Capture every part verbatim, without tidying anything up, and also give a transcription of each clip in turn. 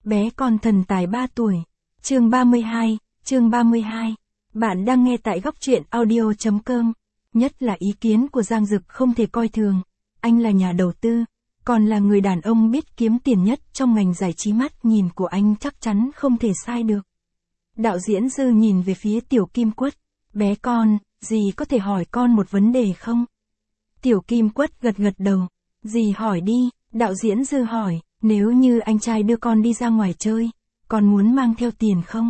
bé con thần tài ba tuổi. Chương ba mươi hai, chương ba mươi hai. Bạn đang nghe tại góc truyện audio chấm com. Nhất là ý kiến của Giang Dực không thể coi thường. Anh là nhà đầu tư, còn là người đàn ông biết kiếm tiền nhất trong ngành giải trí, mắt nhìn của anh chắc chắn không thể sai được. Đạo diễn Dư nhìn về phía Tiểu Kim Quất. Bé con, dì có thể hỏi con một vấn đề không? Tiểu Kim Quất gật gật đầu. Dì hỏi đi, đạo diễn Dư hỏi, nếu như anh trai đưa con đi ra ngoài chơi, con muốn mang theo tiền không?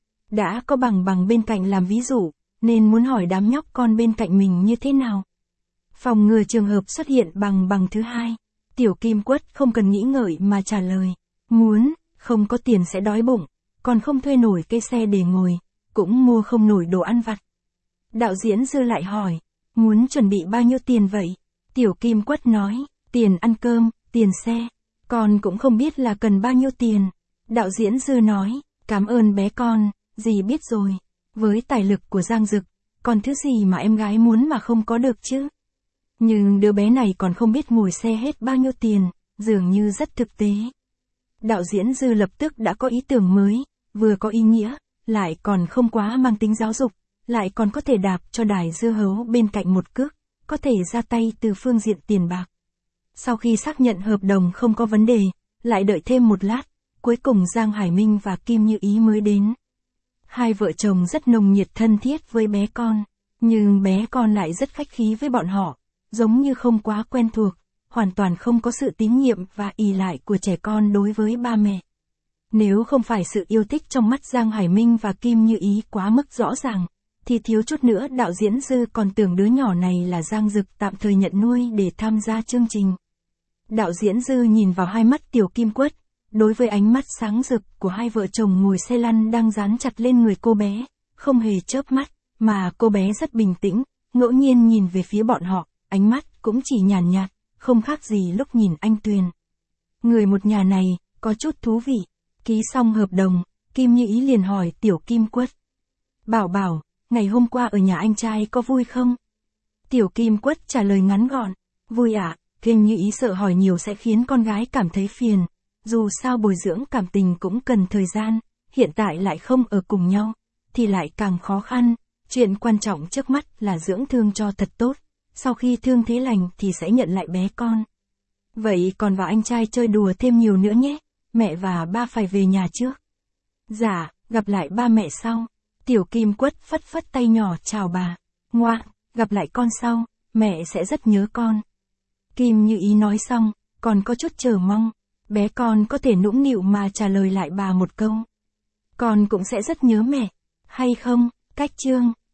Đã có bằng bằng bên cạnh làm ví dụ, nên muốn hỏi đám nhóc con bên cạnh mình như thế nào? Phòng ngừa trường hợp xuất hiện bằng bằng thứ hai, Tiểu Kim Quất không cần nghĩ ngợi mà trả lời. Muốn, không có tiền sẽ đói bụng, còn không thuê nổi cây xe để ngồi, cũng mua không nổi đồ ăn vặt. Đạo diễn Dư lại hỏi, muốn chuẩn bị bao nhiêu tiền vậy? Tiểu Kim Quất nói, tiền ăn cơm, tiền xe, con cũng không biết là cần bao nhiêu tiền. Đạo diễn Dư nói, cảm ơn bé con, dì biết rồi. Với tài lực của Giang Dực, còn thứ gì mà em gái muốn mà không có được chứ? Nhưng đứa bé này còn không biết ngồi xe hết bao nhiêu tiền, dường như rất thực tế. Đạo diễn Dư lập tức đã có ý tưởng mới, vừa có ý nghĩa, lại còn không quá mang tính giáo dục, lại còn có thể đạp cho đài dưa hấu bên cạnh một cước, có thể ra tay từ phương diện tiền bạc. Sau khi xác nhận hợp đồng không có vấn đề, lại đợi thêm một lát, cuối cùng Giang Hải Minh và Kim Như Ý mới đến. Hai vợ chồng rất nồng nhiệt thân thiết với bé con, nhưng bé con lại rất khách khí với bọn họ, giống như không quá quen thuộc, hoàn toàn không có sự tín nhiệm và ỷ lại của trẻ con đối với ba mẹ. Nếu không phải sự yêu thích trong mắt Giang Hải Minh và Kim Như Ý quá mức rõ ràng, thì thiếu chút nữa đạo diễn Dư còn tưởng đứa nhỏ này là Giang Dực tạm thời nhận nuôi để tham gia chương trình. Đạo diễn Dư nhìn vào hai mắt Tiểu Kim Quất, đối với ánh mắt sáng rực của hai vợ chồng ngồi xe lăn đang dán chặt lên người cô bé, không hề chớp mắt, mà cô bé rất bình tĩnh, ngẫu nhiên nhìn về phía bọn họ, ánh mắt cũng chỉ nhàn nhạt, không khác gì lúc nhìn anh Tuyền. Người một nhà này, có chút thú vị. Ký xong hợp đồng, Kim Như Ý liền hỏi Tiểu Kim Quất. Bảo bảo, ngày hôm qua ở nhà anh trai có vui không? Tiểu Kim Quất trả lời ngắn gọn, vui ạ. À? Kim Như Ý sợ hỏi nhiều sẽ khiến con gái cảm thấy phiền, dù sao bồi dưỡng cảm tình cũng cần thời gian, hiện tại lại không ở cùng nhau, thì lại càng khó khăn, chuyện quan trọng trước mắt là dưỡng thương cho thật tốt, sau khi thương thế lành thì sẽ nhận lại bé con. Vậy còn vào anh trai chơi đùa thêm nhiều nữa nhé, mẹ và ba phải về nhà trước. Dạ, gặp lại ba mẹ sau. Tiểu Kim Quất phất phất tay nhỏ chào bà. Ngoạ, gặp lại con sau, mẹ sẽ rất nhớ con. Kim Như Ý nói xong, còn có chút chờ mong, bé con có thể nũng nịu mà trả lời lại bà một câu. Con cũng sẽ rất nhớ mẹ, hay không? Cách chương